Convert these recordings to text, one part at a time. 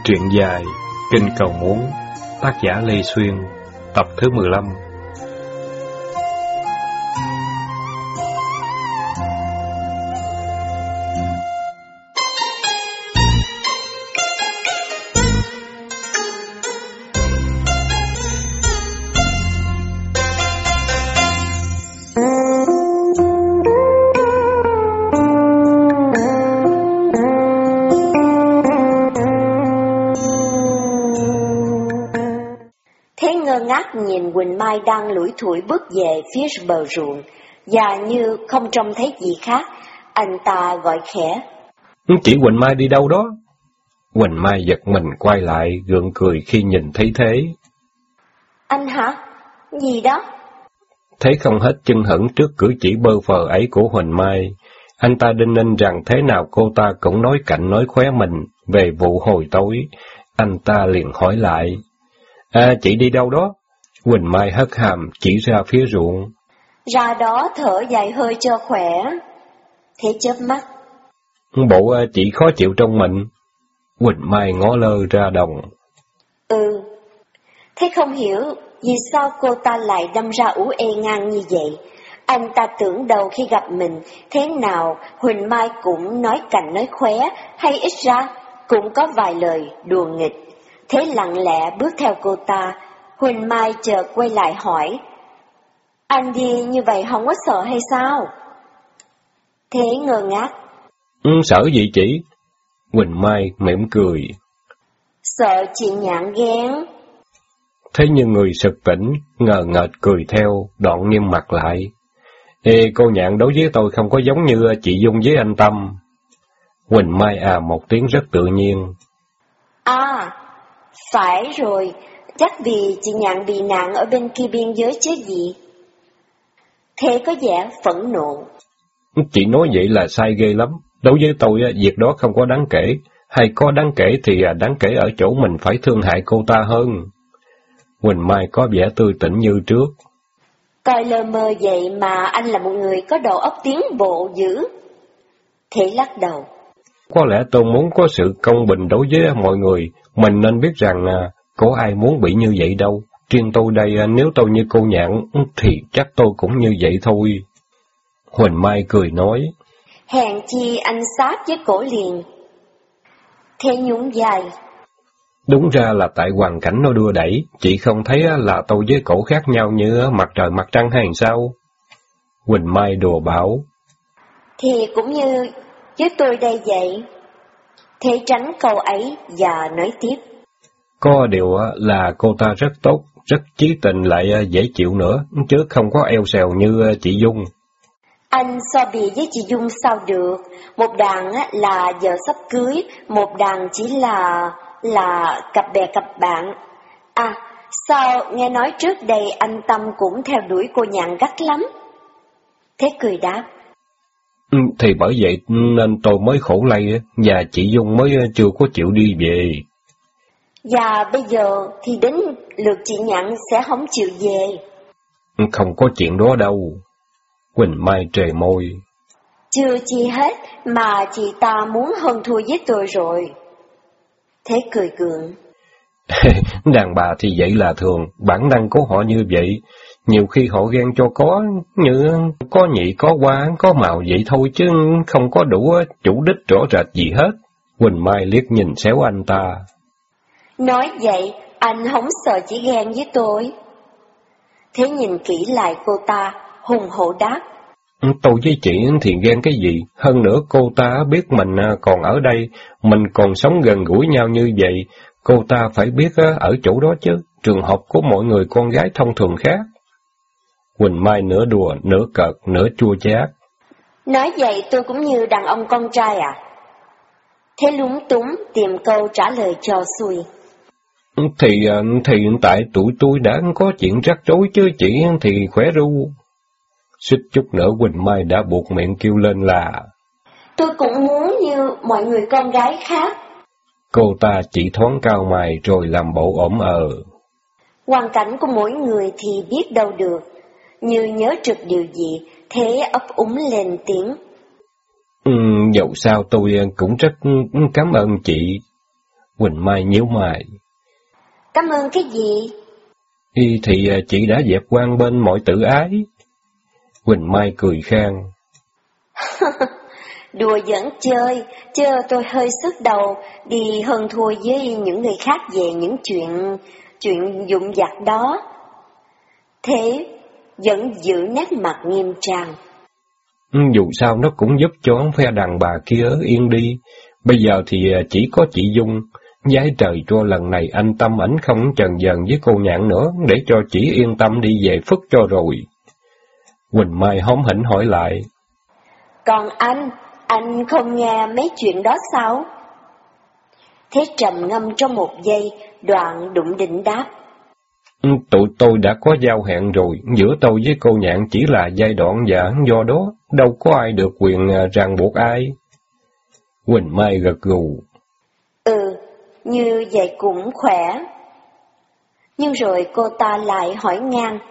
Truyện dài Kinh Cầu Muốn, tác giả Lê Xuyên, tập thứ 15. Ngác nhìn Quỳnh Mai đang lủi thủi bước về phía bờ ruộng, và như không trông thấy gì khác, anh ta gọi khẽ. Chị Quỳnh Mai đi đâu đó? Quỳnh Mai giật mình quay lại, gượng cười khi nhìn thấy thế. Anh hả? Gì đó? Thấy không hết chân hững trước cử chỉ bơ phờ ấy của Quỳnh Mai, anh ta đinh ninh rằng thế nào cô ta cũng nói cạnh nói khóe mình về vụ hồi tối. Anh ta liền hỏi lại. Chị đi đâu đó? Quỳnh Mai hất hàm chỉ ra phía ruộng. Ra đó thở dài hơi cho khỏe. Thế chớp mắt. Bộ chị khó chịu trong mình. Quỳnh Mai ngó lơ ra đồng. Thế không hiểu vì sao cô ta lại đâm ra ủ ê ngang như vậy. Anh ta tưởng đầu khi gặp mình, thế nào Huỳnh Mai cũng nói cạnh nói khóe, hay ít ra cũng có vài lời đùa nghịch. Thế lặng lẽ bước theo cô ta, Huỳnh Mai chợt quay lại hỏi. Anh đi như vậy không có sợ hay sao? Thế ngơ ngác. Sợ gì chị? Huỳnh Mai mỉm cười. Sợ chị Nhạn ghen. Thế nhưng người sực tỉnh, ngờ ngợt cười theo, đoạn nghiêm mặt lại. Cô Nhạn đối với tôi không có giống như chị Dung với anh Tâm. Huỳnh Mai một tiếng rất tự nhiên. Phải rồi, chắc vì chị Nhạn bị nạn ở bên kia biên giới chứ gì. Thế có vẻ phẫn nộ. Chị nói vậy là sai ghê lắm. Đối với tôi, việc đó không có đáng kể. Hay có đáng kể thì đáng kể ở chỗ mình phải thương hại cô ta hơn. Huỳnh Mai có vẻ tươi tỉnh như trước. Coi lơ mơ vậy mà anh là một người có đầu óc tiến bộ dữ. Thế lắc đầu. Có lẽ tôi muốn có sự công bình đối với mọi người. Mình nên biết rằng có ai muốn bị như vậy đâu. Riêng tôi đây, nếu tôi như cô Nhạn thì chắc tôi cũng như vậy thôi. Huỳnh Mai cười nói. Hèn chi anh sát với cổ liền. Thế nhún vai. Đúng ra là tại hoàn cảnh nó đưa đẩy. Chị không thấy là tôi với cổ khác nhau như mặt trời mặt trăng hay sao? Huỳnh Mai đùa bảo. Thì cũng như với tôi đây vậy. Thế tránh câu ấy và nói tiếp. Có điều là cô ta rất tốt, rất chí tình lại dễ chịu nữa, chứ không có eo xèo như chị Dung. Anh so bì với chị Dung sao được? Một đàn là vợ sắp cưới, một đàn chỉ là cặp bè cặp bạn. Sao nghe nói trước đây anh Tâm cũng theo đuổi cô Nhạn gắt lắm? Thế cười đáp. Thì bởi vậy nên tôi mới khổ lây, và chị Dung mới chưa có chịu đi về. Và bây giờ thì đến lượt chị Nhạn sẽ không chịu về. Không có chuyện đó đâu. Quỳnh Mai trề môi. Chưa chi hết mà chị ta muốn hơn thua với tôi rồi. Thế cười gượng. Đàn bà thì vậy là thường, bản năng của họ như vậy. Nhiều khi họ ghen cho có, như có nhị có qua, có màu vậy thôi chứ không có đủ chủ đích rõ rệt gì hết. Quỳnh Mai liếc nhìn xéo anh ta. Nói vậy, anh không sợ chỉ ghen với tôi. Thế nhìn kỹ lại cô ta, hùng hổ đáp. Tôi với chị thì ghen cái gì, hơn nữa cô ta biết mình còn ở đây, mình còn sống gần gũi nhau như vậy, cô ta phải biết ở chỗ đó chứ, trường hợp của mọi người con gái thông thường khác. Quỳnh Mai nửa đùa, nửa cợt, nửa chua chát. Nói vậy tôi cũng như đàn ông con trai à? Thế lúng túng tìm câu trả lời cho xuôi. Thì tại tụi tôi đã có chuyện rắc rối chứ chị thì khỏe ru. Suýt chút nữa Quỳnh Mai đã buộc miệng kêu lên là. Tôi cũng muốn như mọi người con gái khác. Cô ta chỉ thoáng cao mày rồi làm bộ ổm Hoàn cảnh của mỗi người thì biết đâu được. Như nhớ trực điều gì, thế ấp úng lên tiếng. Dẫu sao tôi cũng rất cảm ơn chị. Quỳnh Mai nhíu mày. Cảm ơn cái gì? Thì chị đã dẹp quan bên mọi tự ái. Quỳnh Mai cười khang. Đùa giỡn chơi, chứ tôi hơi sức đầu đi hơn thua với những người khác về những chuyện dụng vặt đó. Thế vẫn giữ nét mặt nghiêm trang. Dù sao nó cũng giúp cho phe đàn bà kia yên đi. Bây giờ thì chỉ có chị Dung. Giái trời cho lần này anh Tâm ảnh không chần dần với cô Nhạn nữa, để cho chị yên tâm đi về Phất cho rồi. Quỳnh Mai hóm hỉnh hỏi lại. Còn anh không nghe mấy chuyện đó sao? Thế trầm ngâm trong một giây, đoạn đụng định đáp. Tụi tôi đã có giao hẹn rồi, giữa tôi với cô Nhạn chỉ là giai đoạn và do đó, đâu có ai được quyền ràng buộc ai. Quỳnh Mai gật gù. Như vậy cũng khỏe. Nhưng rồi cô ta lại hỏi ngang.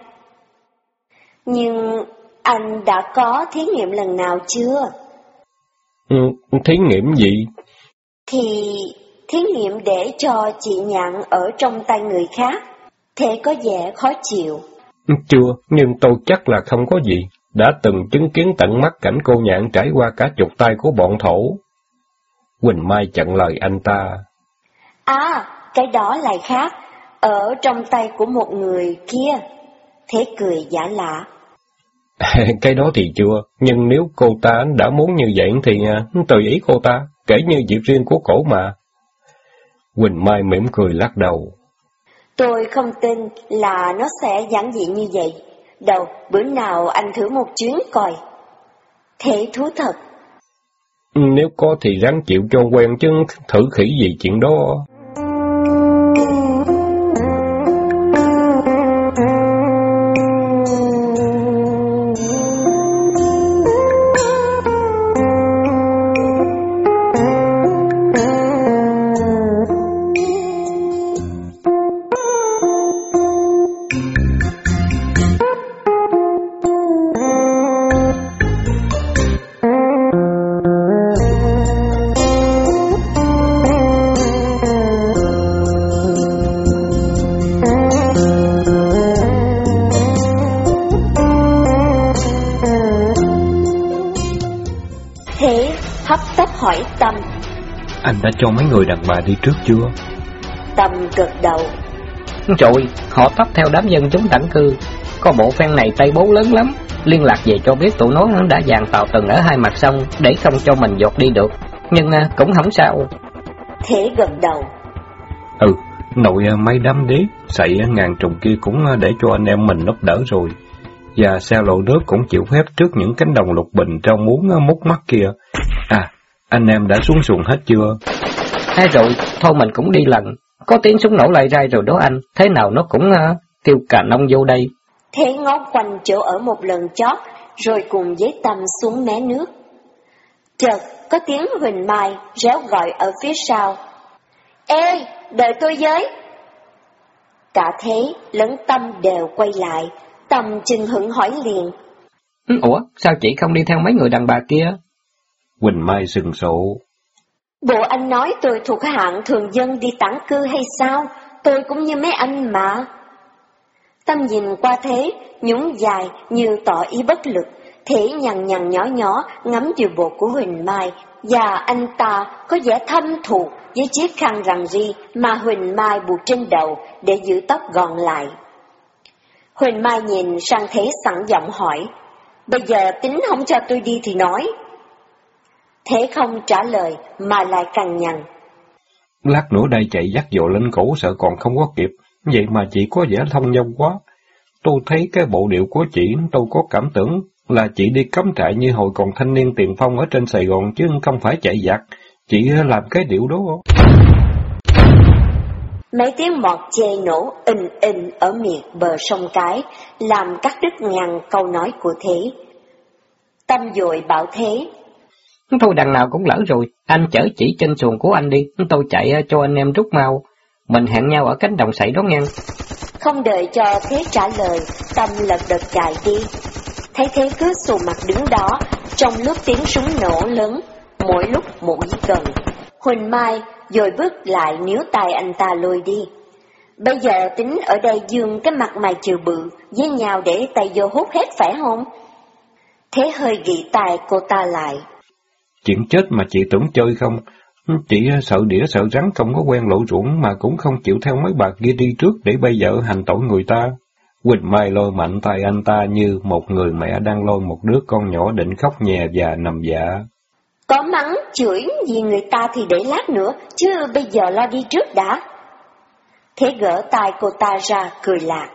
Nhưng anh đã có thí nghiệm lần nào chưa? Thí nghiệm gì? Thì thí nghiệm để cho chị Nhạn ở trong tay người khác. Thế có vẻ khó chịu. Chưa, nhưng tôi chắc là không có gì. Đã từng chứng kiến tận mắt cảnh cô Nhạn trải qua cả chục tay của bọn thổ. Quỳnh Mai chặn lời anh ta. Cái đó lại khác. Ở trong tay của một người kia. Thế cười giả lạ. Cái đó thì chưa, nhưng nếu cô ta đã muốn như vậy thì tùy ý cô ta, kể như việc riêng của cổ mà. Quỳnh Mai mỉm cười lắc đầu. Tôi không tin là nó sẽ giản dị như vậy. Đâu, bữa nào anh thử một chuyến coi. Thế thú thật. Nếu có thì ráng chịu cho quen chứ thử khỉ gì chuyện đó. Hỏi Tâm. Anh đã cho mấy người đàn bà đi trước chưa? Tâm gật đầu. Trời, họ tấp theo đám dân chúng tản cư. Có bộ phen này tay bố lớn lắm. Liên lạc về cho biết tụi nó đã dàn tàu từng ở hai mặt sông, để không cho mình dột đi được. Nhưng cũng không sao. Thế gật đầu. Nội mấy đám đế sậy ngàn trùng kia cũng để cho anh em mình núp đỡ rồi. Và xe lộ nước cũng chịu phép trước những cánh đồng lục bình trong muốn múc mắt kia. Anh em đã xuống xuồng hết chưa? Rồi, thôi mình cũng đi lần. Có tiếng súng nổ lại rai rồi đó anh. Thế nào nó cũng kêu cà nông vô đây. Thế ngó quanh chỗ ở một lần chót, rồi cùng với Tâm xuống mé nước. Chợt có tiếng Huỳnh Mai réo gọi ở phía sau. Ê, đợi tôi với. Cả Thế lẫn Tâm đều quay lại. Tâm chừng hững hỏi liền. Ủa, sao chị không đi theo mấy người đàn bà kia? Quỳnh Mai sừng sộ. Bộ anh nói tôi thuộc hạng thường dân đi tản cư hay sao? Tôi cũng như mấy anh mà. Tâm nhìn qua Thế, nhún dài như tỏ ý bất lực. Thế nhằn nhằn nhỏ nhỏ ngắm điều bộ của Huỳnh Mai, và anh ta có vẻ thâm thù với chiếc khăn rằn ri mà Huỳnh Mai buộc trên đầu để giữ tóc gọn lại. Huỳnh Mai nhìn sang Thế sẵn giọng hỏi. Bây giờ tính không cho tôi đi thì nói. Thế không trả lời mà lại cằn nhằn. Lát nữa đây chạy dắt dội lên cổ sợ còn không có kịp. Vậy mà chị có vẻ thông dong quá. Tôi thấy cái bộ điệu của chị, tôi có cảm tưởng là chị đi cắm trại như hồi còn thanh niên tiền phong ở trên Sài Gòn chứ không phải chạy giặc. Chị làm cái điệu đó. Mấy tiếng mọt chê nổ ình ở miệt bờ sông Cái, làm cắt đứt ngàn câu nói của Thế. Tâm dội bảo Thế. Thôi đằng nào cũng lỡ rồi, anh chở chỉ trên xuồng của anh đi, tôi chạy cho anh em rút mau. Mình hẹn nhau ở cánh đồng sậy đó nghe. Không đợi cho Thế trả lời, Tâm lật đật chạy đi. Thấy Thế cứ xù mặt đứng đó, trong lúc tiếng súng nổ lớn, mỗi lúc mỗi gần. Huỳnh Mai rồi bước lại níu tay anh ta lôi đi. Bây giờ tính ở đây dương cái mặt mày trừ bự với nhau để tay vô hút hết phải không? Thế hơi gỉ tay cô ta lại. Chuyện chết mà chị tưởng chơi không? Chị sợ đĩa sợ rắn, không có quen lộ ruộng mà cũng không chịu theo mấy bà kia đi trước để bây giờ hành tội người ta. Huỳnh Mai lôi mạnh tay anh ta như một người mẹ đang lôi một đứa con nhỏ định khóc nhè và nằm dạ. Có mắng, chửi gì người ta thì để lát nữa, chứ bây giờ lo đi trước đã. Thế gỡ tay cô ta ra, cười lạc.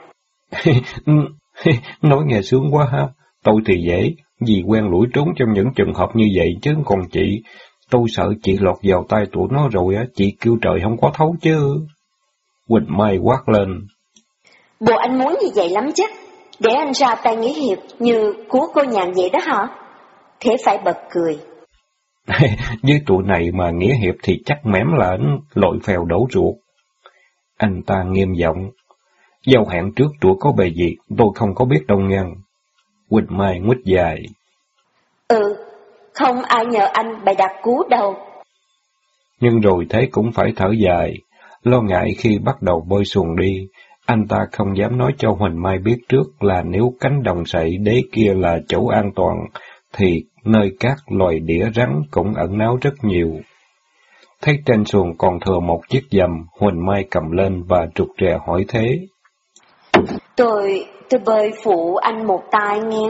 Nói nghe sướng quá ha. Tôi thì dễ, vì quen lủi trốn trong những trường hợp như vậy, chứ còn chị, tôi sợ chị lọt vào tay tụi nó rồi á, chị kêu trời không có thấu chứ. Huỳnh Mai quát lên. Bộ anh muốn như vậy lắm chứ, để anh ra tay nghĩa hiệp như cứu cô nhàn vậy đó hả? Thế phải bật cười. Với tụi này mà nghĩa hiệp thì chắc mém là anh lội phèo đổ ruột. Anh ta nghiêm giọng. Giao hạn trước tụi có bề gì, tôi không có biết đâu ngang. Huỳnh Mai nguýt dài. Không ai nhờ anh bày đặt cứu đâu. Nhưng rồi thế cũng phải thở dài. Lo ngại khi bắt đầu bơi xuồng đi, anh ta không dám nói cho Huỳnh Mai biết trước là nếu cánh đồng sậy đế kia là chỗ an toàn, thì nơi các loài đĩa rắn cũng ẩn náu rất nhiều. Thấy trên xuồng còn thừa một chiếc dầm, Huỳnh Mai cầm lên và trục rè hỏi thế. Tôi bơi phụ anh một tay nghe.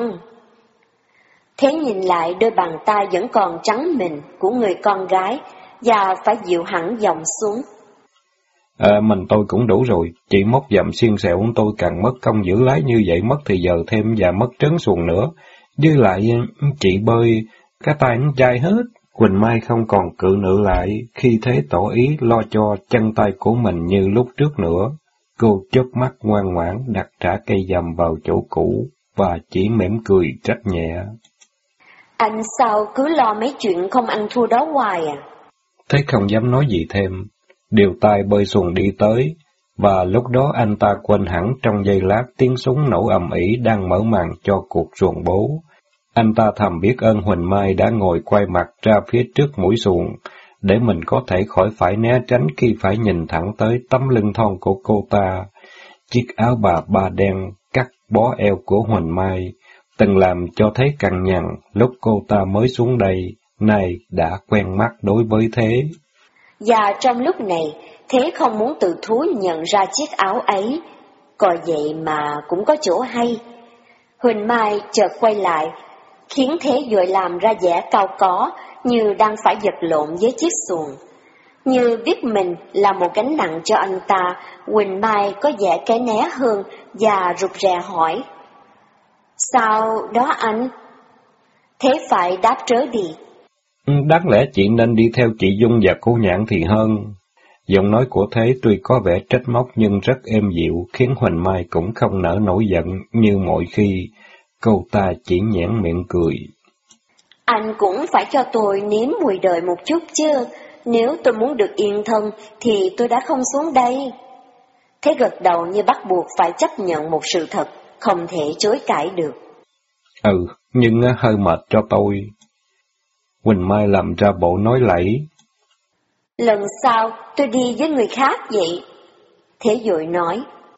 Thế nhìn lại đôi bàn tay vẫn còn trắng mịn của người con gái, và phải dịu hẳn dòng xuống. Mình tôi cũng đủ rồi, chị móc dầm xiên xẹo tôi càng mất công giữ lái như vậy mất thì giờ thêm và mất trớn xuồng nữa. Với lại chị bơi, cái tay nó chai hết. Huỳnh Mai không còn cự nữ lại, khi thế tỏ ý lo cho chân tay của mình như lúc trước nữa. Cô chớp mắt ngoan ngoãn đặt trả cây dầm vào chỗ cũ, và chỉ mỉm cười trách nhẹ. Anh sao cứ lo mấy chuyện không ăn thua đó hoài à? Thế không dám nói gì thêm, điều tay bơi xuồng đi tới, và lúc đó anh ta quên hẳn trong giây lát tiếng súng nổ ầm ĩ đang mở màn cho cuộc ruồng bố. Anh ta thầm biết ơn Huỳnh Mai đã ngồi quay mặt ra phía trước mũi xuồng, để mình có thể khỏi phải né tránh khi phải nhìn thẳng tới tấm lưng thon của cô ta. Chiếc áo bà ba đen cắt bó eo của Huỳnh Mai, từng làm cho thấy cằn nhằn lúc cô ta mới xuống đây, nay đã quen mắt đối với Thế. Và trong lúc này, Thế không muốn tự thú nhận ra chiếc áo ấy, coi vậy mà cũng có chỗ hay. Huỳnh Mai chợt quay lại, khiến Thế vội làm ra vẻ cao có, như đang phải vật lộn với chiếc xuồng. Như biết mình là một gánh nặng cho anh ta, Huỳnh Mai có vẻ cái né hơn và rụt rè hỏi. Sao đó anh? Thế phải đáp trớ đi. Đáng lẽ chị nên đi theo chị Dung và cô Nhạn thì hơn. Giọng nói của Thế tuy có vẻ trách móc nhưng rất êm dịu, khiến Huỳnh Mai cũng không nỡ nổi giận như mọi khi. Cô ta chỉ nhoẻn miệng cười. Anh cũng phải cho tôi nếm mùi đời một chút chứ. Nếu tôi muốn được yên thân thì tôi đã không xuống đây. Thế gật đầu như bắt buộc phải chấp nhận một sự thật, không thể chối cãi được. Nhưng hơi mệt cho tôi. Huỳnh Mai làm ra bộ nói lẫy. Lần sau tôi đi với người khác vậy. Thế vội nói.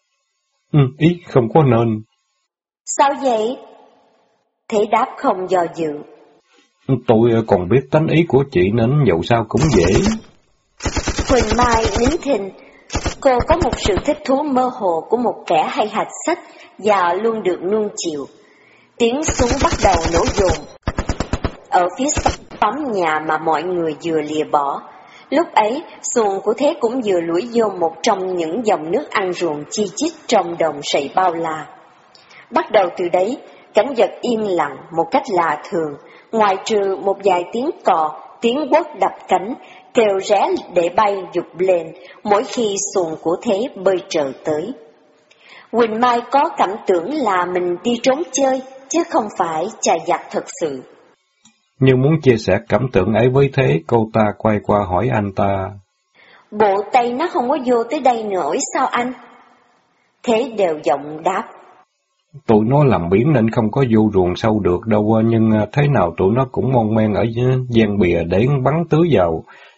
Ý không có nên. Sao vậy? Thế đáp không do dự. Tôi còn biết tánh ý của chị nên dẫu sao cũng dễ. Huỳnh Mai nín thinh. Cô có một sự thích thú mơ hồ của một kẻ hay hạch sách và luôn được nuông chiều. Tiếng súng bắt đầu nổ dồn ở phía sau tấm nhà mà mọi người vừa lìa bỏ. Lúc ấy, xuồng của Thế cũng vừa lủi vô một trong những dòng nước ăn ruồng chi chít trong đồng sậy bao la. Bắt đầu từ đấy, cảnh vật im lặng một cách lạ thường, ngoài trừ một vài tiếng cò, tiếng quất đập cánh, kêu ré để bay dục lên mỗi khi xuồng của Thế bơi trở tới. Huỳnh Mai có cảm tưởng là mình đi trốn chơi, chứ không phải chài giặc thật sự. Như muốn chia sẻ cảm tưởng ấy với Thế, cô ta quay qua hỏi anh ta. Bộ tay nó không có vô tới đây nổi sao anh? Thế đều giọng đáp. Tụi nó làm biển nên không có vô ruộng sâu được đâu, nhưng thế nào tụi nó cũng mon men ở gian bìa để bắn tưới vào.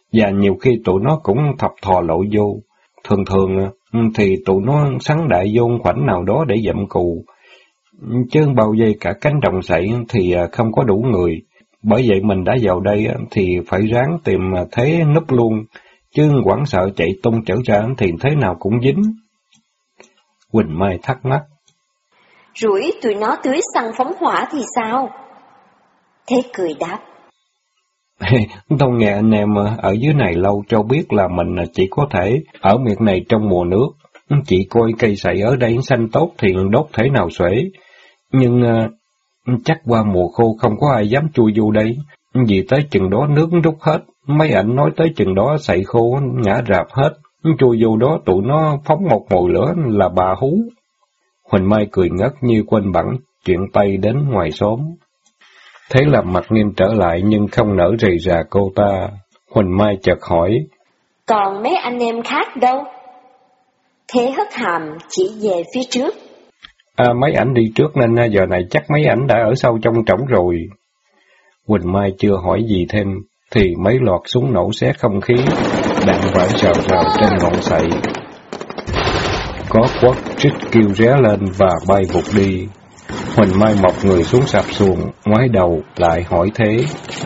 Và nhiều khi tụi nó cũng thập thò lộ vô. Thường thường thì tụi nó sắn đại vô khoảnh nào đó để dậm cù. Chứ bao dây cả cánh đồng sậy thì không có đủ người. Bởi vậy mình đã vào đây thì phải ráng tìm thế núp luôn, chứ quảng sợ chạy tung trở ra thì thế nào cũng dính. Huỳnh Mai thắc mắc. Rủi tụi nó tưới xăng phóng hỏa thì sao? Thế cười đáp. Tôi nghe anh em ở dưới này lâu cho biết là mình chỉ có thể ở miệt này trong mùa nước. Chỉ coi cây sậy ở đây xanh tốt thì đốt thể nào xuể. Nhưng chắc qua mùa khô không có ai dám chui vô đây. Vì tới chừng đó nước rút hết. Mấy ảnh nói tới chừng đó sậy khô ngã rạp hết. Chui vô đó tụi nó phóng một mồi lửa là bà hú. Huỳnh Mai cười ngất như quên bẵng chuyện Tây đến ngoài xóm. Thế là mặt nghiêm trở lại nhưng không nỡ rầy rà cô ta. Huỳnh Mai chợt hỏi. Còn mấy anh em khác đâu? Thế hất hàm chỉ về phía trước. Mấy ảnh đi trước nên giờ này chắc mấy ảnh đã ở sâu trong trỏng rồi. Huỳnh Mai chưa hỏi gì thêm, thì mấy loạt súng nổ xé không khí, đạn vỡ rào rào trên ngọn sậy. Có quất trích kêu ré lên và bay vụt đi. Huỳnh Mai mọc người xuống sạp xuồng, ngoái đầu lại hỏi Thế.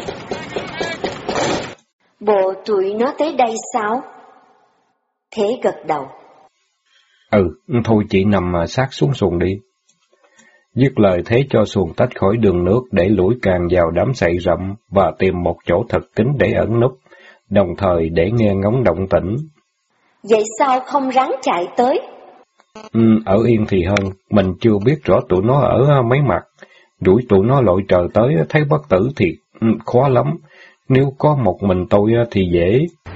Bộ tụi nó tới đây sao? Thế gật đầu. Thôi chị nằm sát xuống xuồng đi. Dứt lời Thế cho xuồng tách khỏi đường nước để lủi càng vào đám sậy rậm và tìm một chỗ thật kín để ẩn núp, đồng thời để nghe ngóng động tĩnh. Vậy sao không ráng chạy tới? Ở yên thì hơn, mình chưa biết rõ tụi nó ở mấy mặt. Đuổi tụi nó lội trời tới thấy bất tử thì khó lắm, nếu có một mình tôi thì dễ.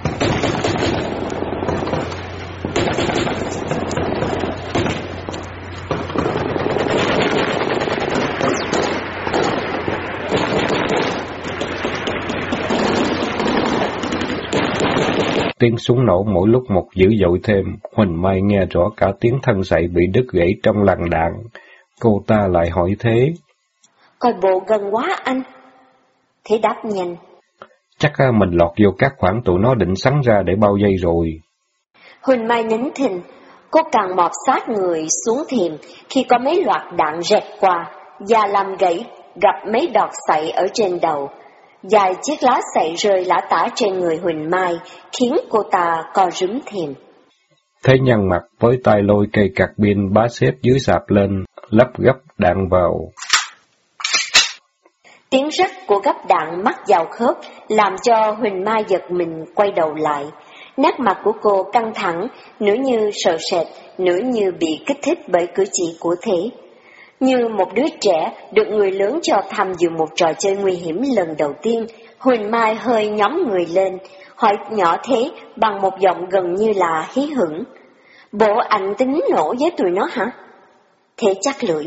Tiếng súng nổ mỗi lúc một dữ dội thêm, Huỳnh Mai nghe rõ cả tiếng thân sậy bị đứt gãy trong làn đạn. Cô ta lại hỏi Thế. Coi bộ gần quá anh. Thế đáp nhanh. Chắc mình lọt vô các khoảng tụi nó định sắn ra để bao vây rồi. Huỳnh Mai nín thinh, cô càng mọt sát người xuống thềm khi có mấy loạt đạn rẹt qua, da làm gãy, gặp mấy đọt sậy ở trên đầu. Vài chiếc lá sậy rơi lả tả trên người Huỳnh Mai, khiến cô ta co rúm thềm. Thế nhăn mặt với tay lôi cây cạc pin bá xếp dưới sạp lên, lắp gấp đạn vào. Tiếng rắc của gấp đạn mắc vào khớp, làm cho Huỳnh Mai giật mình quay đầu lại. Nét mặt của cô căng thẳng, nửa như sợ sệt, nửa như bị kích thích bởi cử chỉ của Thế. Như một đứa trẻ được người lớn cho tham dự một trò chơi nguy hiểm lần đầu tiên, Huỳnh Mai hơi nhóng người lên, hỏi nhỏ Thế bằng một giọng gần như là hí hửng. Bộ anh tính nổ với tụi nó hả? Thế chắc lưỡi.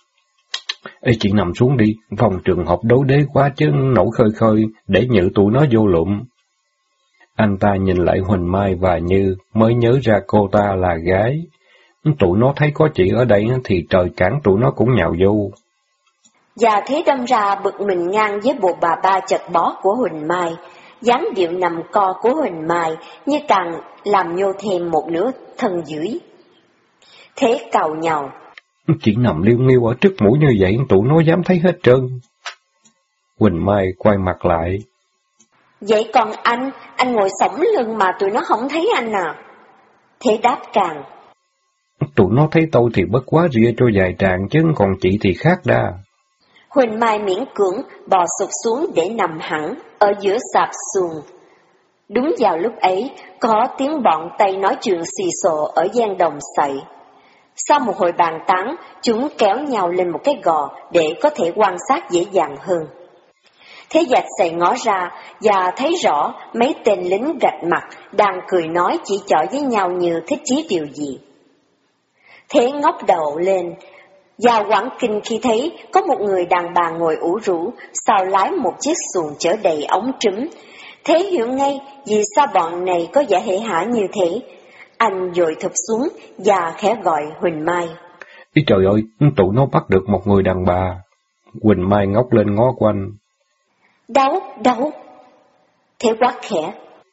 Ê chị nằm xuống đi, phòng trường học đấu đế quá chứ nổi khơi khơi, để nhự tụi nó vô lụm. Anh ta nhìn lại Huỳnh Mai và Như mới nhớ ra cô ta là gái. Tụi nó thấy có chị ở đây thì trời cản tụi nó cũng nhào vô. Và Thế đâm ra bực mình ngang với bộ bà ba chật bó của Huỳnh Mai. Dáng điệu nằm co của Huỳnh Mai như càng làm nhô thêm một nửa thân dưới. Thế càu nhàu. Chị nằm liêu nghiêu ở trước mũi như vậy, tụi nó dám thấy hết trơn. Huỳnh Mai quay mặt lại. Vậy còn anh ngồi sõng lưng mà tụi nó không thấy anh à? Thế đáp càng. Tụi nó thấy tôi thì bất quá ria cho vài tràng, chứ còn chị thì khác đa. Huỳnh Mai miễn cưỡng bò sụt xuống để nằm hẳn ở giữa sạp xuồng. Đúng vào lúc ấy, có tiếng bọn Tây nói chuyện xì xồ ở gian đồng sậy. Sau một hồi bàn tán, chúng kéo nhau lên một cái gò để có thể quan sát dễ dàng hơn. Thế Dạch Sậy ngó ra và thấy rõ mấy tên lính gạch mặt đang cười nói chỉ chọi với nhau như thích chí điều gì. Thế ngóc đầu lên, và quảng kinh khi thấy có một người đàn bà ngồi ủ rũ sau lái một chiếc xuồng chở đầy ống trúm. Thế hiểu ngay vì sao bọn này có vẻ hể hả như thế. Anh vội thụp xuống và khẽ gọi Huỳnh Mai. Ý trời ơi, tụi nó bắt được một người đàn bà. Huỳnh Mai ngóc lên ngó quanh. Đâu? Thế quát khẽ.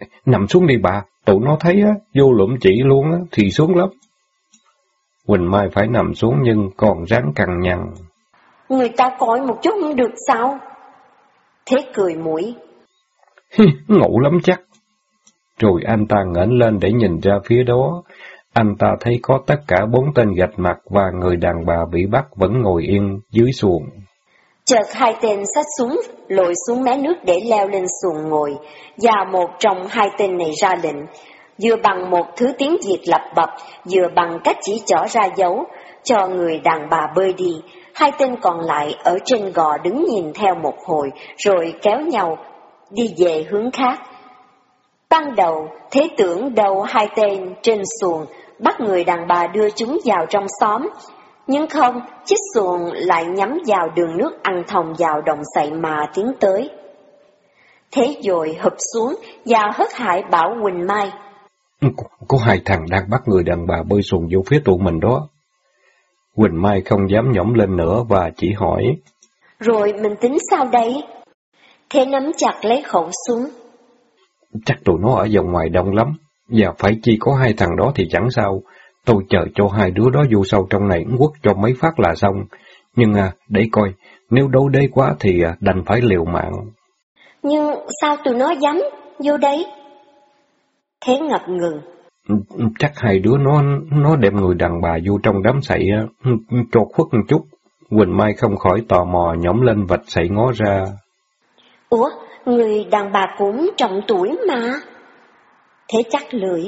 Nằm xuống đi bà, tụi nó thấy á, vô lụm chị luôn á, thì xuống lắm. Quỳnh Mai phải nằm xuống nhưng còn ráng cằn nhằn. Người ta coi một chút không được sao? Thế cười mũi. Ngủ lắm chắc. Rồi anh ta ngẩng lên để nhìn ra phía đó. Anh ta thấy có tất cả 4 tên gạch mặt và người đàn bà bị bắt vẫn ngồi yên dưới xuồng. Chợt 2 tên xách súng lội xuống mé nước để leo lên xuồng ngồi, và một trong 2 tên này ra lệnh, vừa bằng một thứ tiếng Việt lập bập, vừa bằng cách chỉ trỏ ra dấu, cho người đàn bà bơi đi. 2 tên còn lại ở trên gò đứng nhìn theo một hồi, rồi kéo nhau đi về hướng khác. Ban đầu, Thế tưởng đầu 2 tên trên xuồng bắt người đàn bà đưa chúng vào trong xóm, nhưng không, chiếc xuồng lại nhắm vào đường nước ăn thòng vào đồng sậy mà tiến tới. Thế rồi hụp xuống và hớt hải bảo Quỳnh Mai. Có 2 thằng đang bắt người đàn bà bơi xuồng vô phía tụi mình đó. Quỳnh Mai không dám nhổm lên nữa và chỉ hỏi. Rồi mình tính sao đây? Thế nắm chặt lấy khẩu súng. Chắc tụi nó ở vòng ngoài đông lắm, và phải chi có 2 thằng đó thì chẳng sao. Tôi chờ cho 2 đứa đó vô sâu trong này quất cho mấy phát là xong. Nhưng để coi, nếu đấu đế quá thì đành phải liều mạng. Nhưng sao tụi nó dám vô đây? Thế ngập ngừng. Chắc 2 đứa nó đem người đàn bà vô trong đám sậy cho khuất một chút. Quỳnh Mai không khỏi tò mò nhổm lên vạch sậy ngó ra. Ủa, người đàn bà cũng trọng tuổi mà. Thế chắc lưỡi.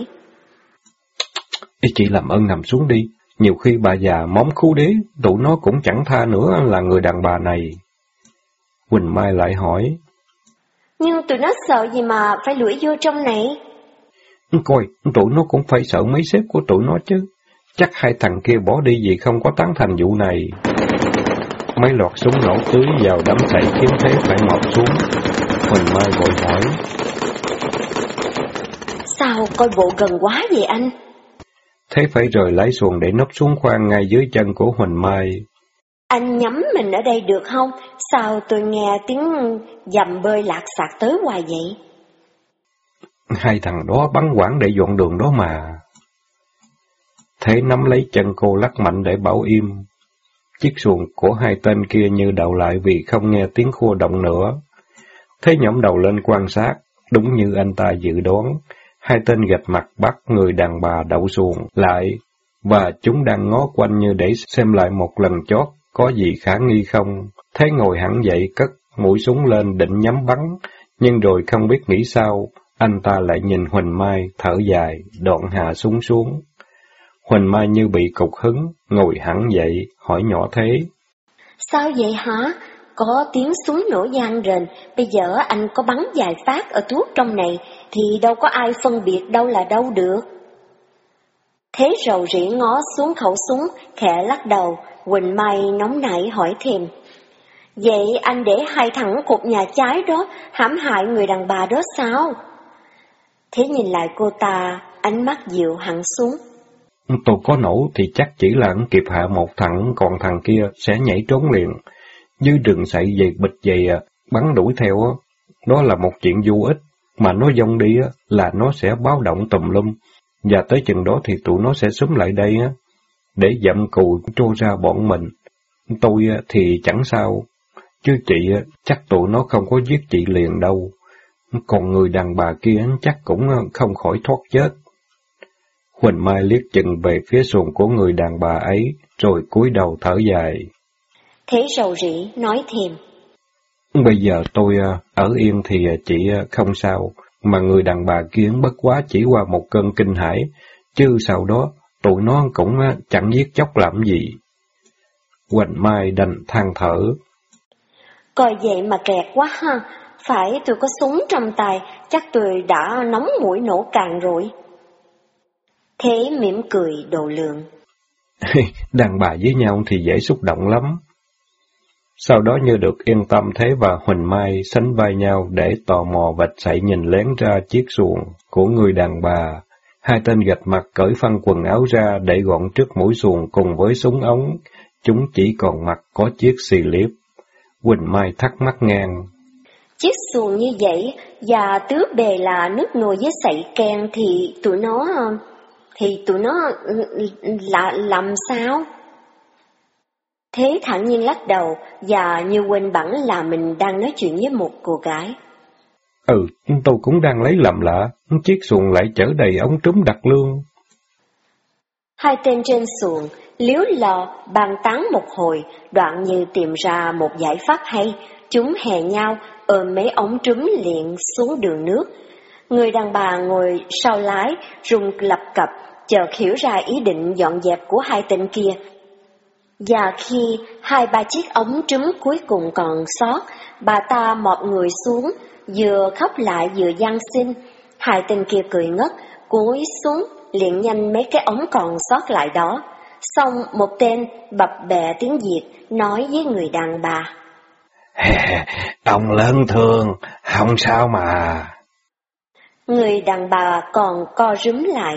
Chị làm ơn nằm xuống đi. Nhiều khi bà già móng khú đế, tụi nó cũng chẳng tha nữa là người đàn bà này. Quỳnh Mai lại hỏi. Nhưng tụi nó sợ gì mà phải lủi vô trong này? Coi, tụi nó cũng phải sợ mấy sếp của tụi nó chứ. Chắc 2 thằng kia bỏ đi vì không có tán thành vụ này. Mấy loạt súng nổ tưới vào đám sậy khiến Thế phải mọt xuống. Quỳnh Mai vội hỏi. Sao coi bộ gần quá vậy anh? Thế phải rời lái xuồng để nấp xuống khoang ngay dưới chân của Huỳnh Mai. Anh nhắm mình ở đây được không? Sao tôi nghe tiếng dầm bơi lạc sạc tới hoài vậy? 2 thằng đó bắn quảng để dọn đường đó mà. Thế nắm lấy chân cô lắc mạnh để bảo im. Chiếc xuồng của 2 tên kia như đậu lại vì không nghe tiếng khua động nữa. Thế nhõm đầu lên quan sát, đúng như anh ta dự đoán. 2 tên gạch mặt bắt người đàn bà đậu xuồng lại, và chúng đang ngó quanh như để xem lại một lần chót có gì khả nghi không. Thế ngồi hẳn dậy cất mũi súng lên định nhắm bắn, nhưng rồi không biết nghĩ sao, anh ta lại nhìn Huỳnh Mai thở dài, đoạn hạ súng xuống. Huỳnh Mai như bị cục hứng, ngồi hẳn dậy, hỏi nhỏ Thế. Sao vậy hả? Có tiếng súng nổ vang rền, bây giờ anh có bắn vài phát ở thuốc trong này, thì đâu có ai phân biệt đâu là đâu được. Thế rầu rĩ ngó xuống khẩu súng, khẽ lắc đầu, Quỳnh Mai nóng nảy hỏi thêm. Vậy anh để 2 thằng cột nhà trái đó hãm hại người đàn bà đó sao? Thế nhìn lại cô ta, ánh mắt dịu hẳn xuống. Tôi có nổ thì chắc chỉ là kịp hạ một thằng, còn thằng kia sẽ nhảy trốn liền. Dưới rừng sậy về bịch về bắn đuổi theo đó là một chuyện vô ích, mà nó vong đi là nó sẽ báo động tùm lum, và tới chừng đó thì tụi nó sẽ xúm lại đây để dậm cù trô ra bọn mình. Tôi thì chẳng sao, chứ chị chắc tụi nó không có giết chị liền đâu, còn người đàn bà kia chắc cũng không khỏi thoát chết. Huỳnh Mai liếc chừng về phía xuồng của người đàn bà ấy, rồi cúi đầu thở dài. Thế rầu rĩ nói thêm. Bây giờ tôi ở yên thì chị không sao, mà người đàn bà kia bất quá chỉ qua một cơn kinh hãi, chứ sau đó tụi nó cũng chẳng giết chóc làm gì. Huỳnh Mai đành than thở. Coi vậy mà kẹt quá ha, phải tôi có súng trong tay, chắc tôi đã nóng mũi nổ càng rồi. Thế mỉm cười độ lượng. Đàn bà với nhau thì dễ xúc động lắm. Sau đó như được yên tâm, Thế và Huỳnh Mai sánh vai nhau để tò mò vạch sậy nhìn lén ra chiếc xuồng của người đàn bà. 2 tên gạch mặt cởi phăng quần áo ra để gọn trước mũi xuồng cùng với súng ống. Chúng chỉ còn mặc có chiếc xì liếp. Huỳnh Mai thắc mắc ngang. Chiếc xuồng như vậy và tứ bề là nước nồi với sậy ken thì tụi nó là làm sao? Thế thản nhiên lắc đầu và như quên bẵng là mình đang nói chuyện với một cô gái. Tôi cũng đang lấy làm lạ, chiếc xuồng lại chở đầy ống trúng đặt lương. Hai tên trên xuồng líu lò bàn tán một hồi, đoạn như tìm ra một giải pháp hay, chúng hè nhau ôm mấy ống trúm liền xuống đường nước. Người đàn bà ngồi sau lái rung lập cập, chợt hiểu ra ý định dọn dẹp của hai tên kia. Và khi 2-3 chiếc ống trúm cuối cùng còn sót, bà ta mọt người xuống, vừa khóc lại vừa van xin. Hai tên kia cười ngất, cúi xuống liền nhanh mấy cái ống còn sót lại đó. Xong một tên bập bẹ tiếng Việt nói với người đàn bà: Ông lớn thương, không sao mà. Người đàn bà còn co rúm lại.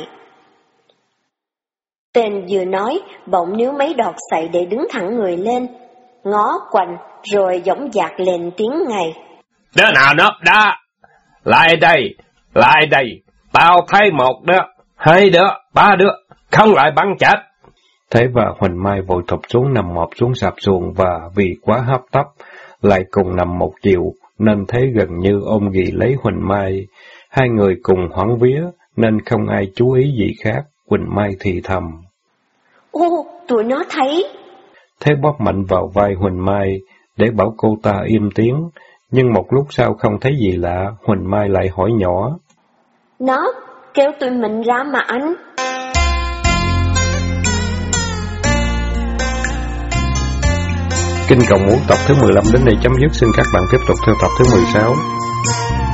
Tên vừa nói, bỗng níu mấy đọt sậy để đứng thẳng người lên, ngó quanh rồi dõng dạc lên tiếng ngay: Đứa nào đó, đó, lại đây, tao thấy 1 đứa, 2 đứa, 3 đứa, không lại bắn chết. Thế và Huỳnh Mai vội thụp xuống nằm mọp xuống sạp xuồng và vì quá hấp tấp, lại cùng nằm một chiều, nên thế gần như ôm ghì lấy Huỳnh Mai. Hai người cùng hoảng vía, nên không ai chú ý gì khác. Huỳnh Mai thì thầm: Ô, tụi nó thấy. Thế bóp mạnh vào vai Huỳnh Mai, để bảo cô ta im tiếng. Nhưng một lúc sau không thấy gì lạ, Huỳnh Mai lại hỏi nhỏ: Nó kêu tụi mình ra mà anh. Kinh Cầu Ngũ tập thứ 15 đến đây chấm dứt. Xin các bạn tiếp tục theo tập thứ 16.